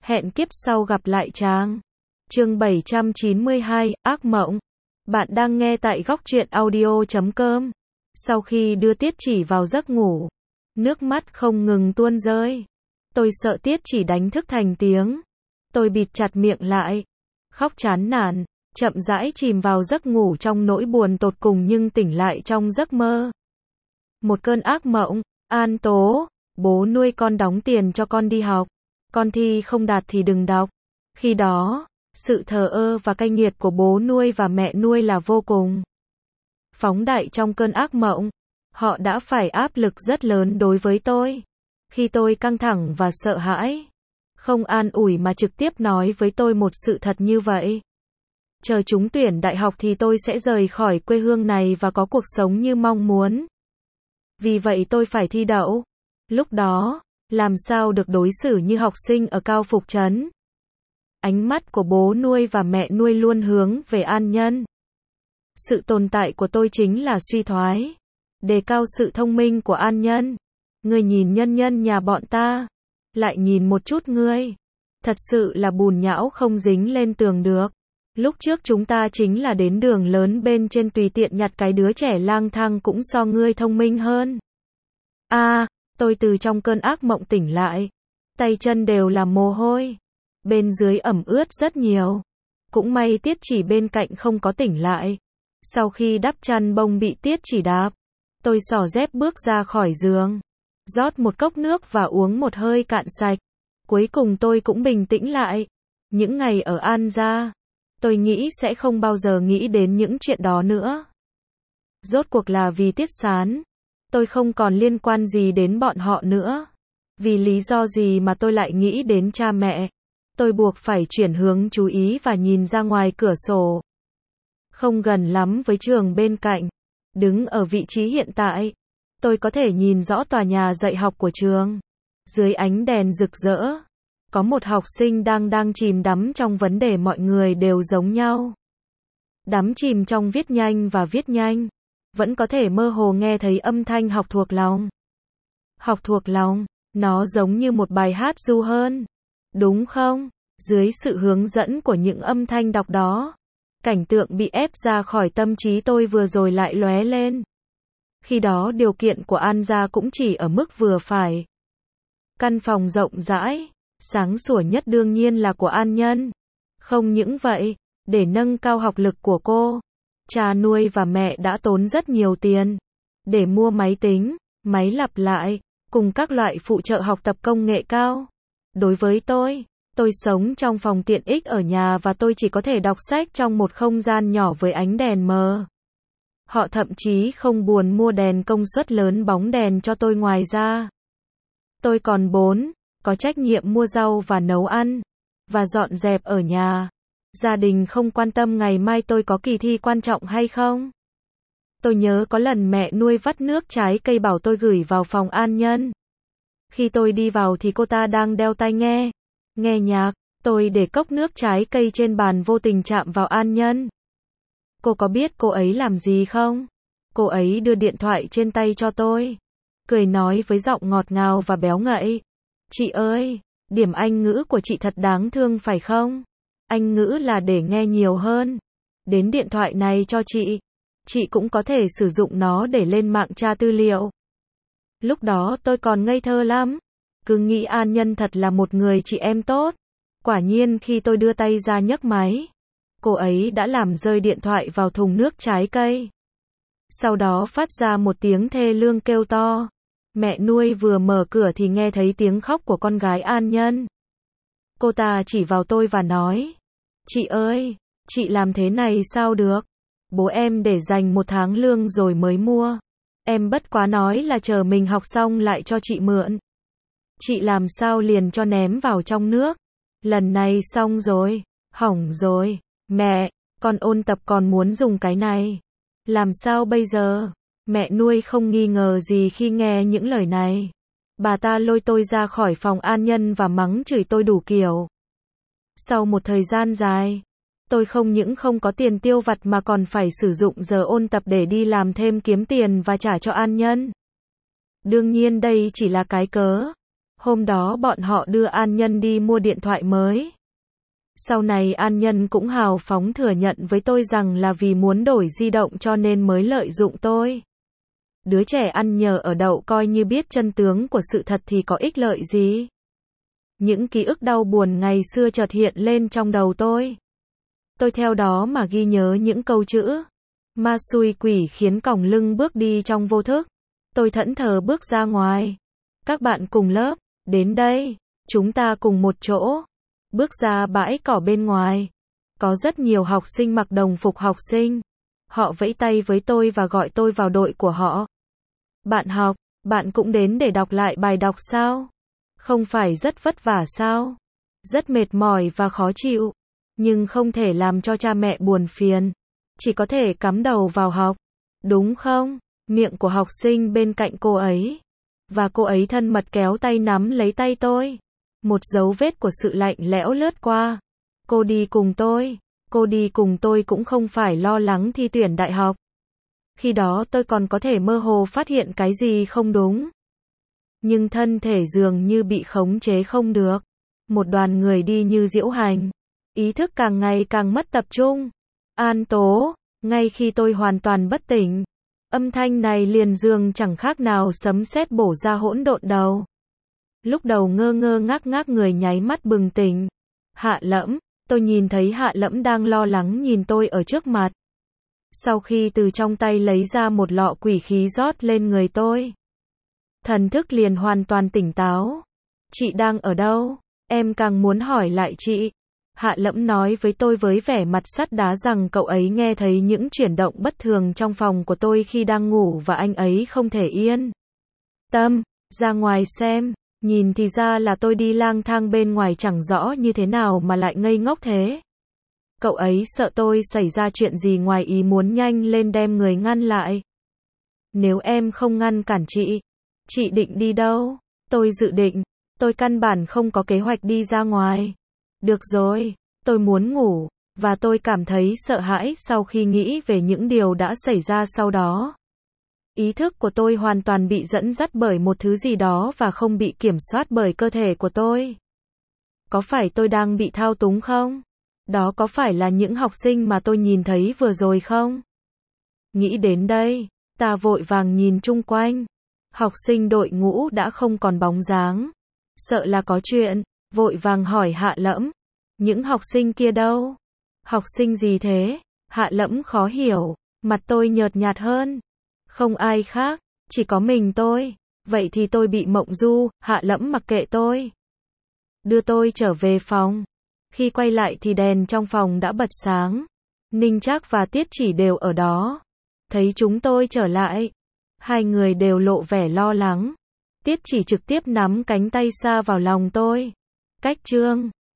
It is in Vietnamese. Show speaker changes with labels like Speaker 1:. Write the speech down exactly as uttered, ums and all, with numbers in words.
Speaker 1: Hẹn kiếp sau gặp lại chàng. Chương bảy trăm chín mươi hai, ác mộng. Bạn đang nghe tại góc truyện audio chấm com. Sau khi đưa Tiết Chỉ vào giấc ngủ, nước mắt không ngừng tuôn rơi. Tôi sợ Tiết Chỉ đánh thức thành tiếng. Tôi bịt chặt miệng lại, khóc chán nản, chậm rãi chìm vào giấc ngủ trong nỗi buồn tột cùng nhưng tỉnh lại trong giấc mơ. Một cơn ác mộng. An Tố, bố nuôi con đóng tiền cho con đi học. Con thi không đạt thì đừng đọc. Khi đó, sự thờ ơ và cay nghiệt của bố nuôi và mẹ nuôi là vô cùng phóng đại. Trong cơn ác mộng, họ đã phải áp lực rất lớn đối với tôi. Khi tôi căng thẳng và sợ hãi, không an ủi mà trực tiếp nói với tôi một sự thật như vậy. Chờ trúng tuyển đại học thì tôi sẽ rời khỏi quê hương này và có cuộc sống như mong muốn. Vì vậy tôi phải thi đậu. Lúc đó, làm sao được đối xử như học sinh ở Cao Phục Trấn. Ánh mắt của bố nuôi và mẹ nuôi luôn hướng về An Nhân. Sự tồn tại của tôi chính là suy thoái, đề cao sự thông minh của An Nhân. Ngươi nhìn Nhân Nhân nhà bọn ta, lại nhìn một chút ngươi. Thật sự là bùn nhão không dính lên tường được. Lúc trước chúng ta chính là đến đường lớn bên trên tùy tiện nhặt cái đứa trẻ lang thang cũng so ngươi thông minh hơn. A, à, tôi từ trong cơn ác mộng tỉnh lại. Tay chân đều là mồ hôi. Bên dưới ẩm ướt rất nhiều. Cũng may Tiết Chỉ bên cạnh không có tỉnh lại. Sau khi đắp chăn bông bị Tiết Chỉ đạp, tôi xỏ dép bước ra khỏi giường, rót một cốc nước và uống một hơi cạn sạch. Cuối cùng tôi cũng bình tĩnh lại. Những ngày ở An gia, tôi nghĩ sẽ không bao giờ nghĩ đến những chuyện đó nữa. Rốt cuộc là vì Tiết Sán, tôi không còn liên quan gì đến bọn họ nữa. Vì lý do gì mà tôi lại nghĩ đến cha mẹ? Tôi buộc phải chuyển hướng chú ý và nhìn ra ngoài cửa sổ. Không gần lắm với trường bên cạnh. Đứng ở vị trí hiện tại, tôi có thể nhìn rõ tòa nhà dạy học của trường. Dưới ánh đèn rực rỡ, có một học sinh đang đang chìm đắm trong vấn đề mọi người đều giống nhau. Đắm chìm trong viết nhanh và viết nhanh. Vẫn có thể mơ hồ nghe thấy âm thanh học thuộc lòng. Học thuộc lòng, nó giống như một bài hát ru hơn. Đúng không? Dưới sự hướng dẫn của những âm thanh đọc đó, cảnh tượng bị ép ra khỏi tâm trí tôi vừa rồi lại lóe lên. Khi đó điều kiện của An gia cũng chỉ ở mức vừa phải. Căn phòng rộng rãi, sáng sủa nhất đương nhiên là của An Nhân. Không những vậy, để nâng cao học lực của cô, cha nuôi và mẹ đã tốn rất nhiều tiền để mua máy tính, máy lặp lại, cùng các loại phụ trợ học tập công nghệ cao. Đối với tôi, tôi sống trong phòng tiện ích ở nhà và tôi chỉ có thể đọc sách trong một không gian nhỏ với ánh đèn mờ. Họ thậm chí không buồn mua đèn công suất lớn bóng đèn cho tôi. Ngoài ra, tôi còn bốn, có trách nhiệm mua rau và nấu ăn, và dọn dẹp ở nhà. Gia đình không quan tâm ngày mai tôi có kỳ thi quan trọng hay không. Tôi nhớ có lần mẹ nuôi vắt nước trái cây bảo tôi gửi vào phòng An Nhân. Khi tôi đi vào thì cô ta đang đeo tai nghe, nghe nhạc. Tôi để cốc nước trái cây trên bàn vô tình chạm vào An Nhân. Cô có biết cô ấy làm gì không? Cô ấy đưa điện thoại trên tay cho tôi, cười nói với giọng ngọt ngào và béo ngậy. Chị ơi, điểm Anh ngữ của chị thật đáng thương phải không? Anh ngữ là để nghe nhiều hơn. Đến điện thoại này cho chị. Chị cũng có thể sử dụng nó để lên mạng tra tư liệu. Lúc đó tôi còn ngây thơ lắm. Cứ nghĩ An Nhân thật là một người chị em tốt. Quả nhiên khi tôi đưa tay ra nhấc máy, cô ấy đã làm rơi điện thoại vào thùng nước trái cây. Sau đó phát ra một tiếng thê lương kêu to. Mẹ nuôi vừa mở cửa thì nghe thấy tiếng khóc của con gái An Nhân. Cô ta chỉ vào tôi và nói, chị ơi, chị làm thế này sao được? Bố em để dành một tháng lương rồi mới mua. Em bất quá nói là chờ mình học xong lại cho chị mượn. Chị làm sao liền cho ném vào trong nước. Lần này xong rồi, hỏng rồi. Mẹ, con ôn tập còn muốn dùng cái này. Làm sao bây giờ? Mẹ nuôi không nghi ngờ gì khi nghe những lời này. Bà ta lôi tôi ra khỏi phòng An Nhân và mắng chửi tôi đủ kiểu. Sau một thời gian dài, tôi không những không có tiền tiêu vặt mà còn phải sử dụng giờ ôn tập để đi làm thêm kiếm tiền và trả cho An Nhân. Đương nhiên đây chỉ là cái cớ. Hôm đó bọn họ đưa An Nhân đi mua điện thoại mới. Sau này An Nhân cũng hào phóng thừa nhận với tôi rằng là vì muốn đổi di động cho nên mới lợi dụng tôi. Đứa trẻ ăn nhờ ở đậu coi như biết chân tướng của sự thật thì có ích lợi gì. Những ký ức đau buồn ngày xưa chợt hiện lên trong đầu tôi. Tôi theo đó mà ghi nhớ những câu chữ. Ma xui quỷ khiến còng lưng bước đi trong vô thức. Tôi thẫn thờ bước ra ngoài. Các bạn cùng lớp, đến đây, chúng ta cùng một chỗ. Bước ra bãi cỏ bên ngoài. Có rất nhiều học sinh mặc đồng phục học sinh. Họ vẫy tay với tôi và gọi tôi vào đội của họ. Bạn học, bạn cũng đến để đọc lại bài đọc sao? Không phải rất vất vả sao? Rất mệt mỏi và khó chịu. Nhưng không thể làm cho cha mẹ buồn phiền. Chỉ có thể cắm đầu vào học. Đúng không? Miệng của học sinh bên cạnh cô ấy. Và cô ấy thân mật kéo tay nắm lấy tay tôi. Một dấu vết của sự lạnh lẽo lướt qua. Cô đi cùng tôi. Cô đi cùng tôi cũng không phải lo lắng thi tuyển đại học. Khi đó tôi còn có thể mơ hồ phát hiện cái gì không đúng. Nhưng thân thể dường như bị khống chế không được. Một đoàn người đi như diễu hành. Ý thức càng ngày càng mất tập trung. An Tố, ngay khi tôi hoàn toàn bất tỉnh. Âm thanh này liền dường chẳng khác nào sấm sét bổ ra hỗn độn đầu. Lúc đầu ngơ ngơ ngác ngác người nháy mắt bừng tỉnh. Hạ Lẫm, tôi nhìn thấy Hạ Lẫm đang lo lắng nhìn tôi ở trước mặt. Sau khi từ trong tay lấy ra một lọ quỷ khí rót lên người tôi. Thần thức liền hoàn toàn tỉnh táo. Chị đang ở đâu? Em càng muốn hỏi lại chị. Hạ Lẫm nói với tôi với vẻ mặt sắt đá rằng cậu ấy nghe thấy những chuyển động bất thường trong phòng của tôi khi đang ngủ và anh ấy không thể yên tâm ra ngoài xem. Nhìn thì ra là tôi đi lang thang bên ngoài chẳng rõ như thế nào mà lại ngây ngốc thế. Cậu ấy sợ tôi xảy ra chuyện gì ngoài ý muốn nhanh lên đem người ngăn lại. Nếu em không ngăn cản chị, chị định đi đâu? Tôi dự định, tôi căn bản không có kế hoạch đi ra ngoài. Được rồi, tôi muốn ngủ, và tôi cảm thấy sợ hãi sau khi nghĩ về những điều đã xảy ra sau đó. Ý thức của tôi hoàn toàn bị dẫn dắt bởi một thứ gì đó và không bị kiểm soát bởi cơ thể của tôi. Có phải tôi đang bị thao túng không? Đó có phải là những học sinh mà tôi nhìn thấy vừa rồi không? Nghĩ đến đây, ta vội vàng nhìn chung quanh. Học sinh đội ngũ đã không còn bóng dáng. Sợ là có chuyện, vội vàng hỏi Hạ Lẫm. Những học sinh kia đâu? Học sinh gì thế? Hạ Lẫm khó hiểu, mặt tôi nhợt nhạt hơn. Không ai khác, chỉ có mình tôi. Vậy thì tôi bị mộng du, Hạ Lẫm mặc kệ tôi. Đưa tôi trở về phòng. Khi quay lại thì đèn trong phòng đã bật sáng. Ninh Trác và Tiết Chỉ đều ở đó. Thấy chúng tôi trở lại, hai người đều lộ vẻ lo lắng. Tiết Chỉ trực tiếp nắm cánh tay xa vào lòng tôi. Cách chương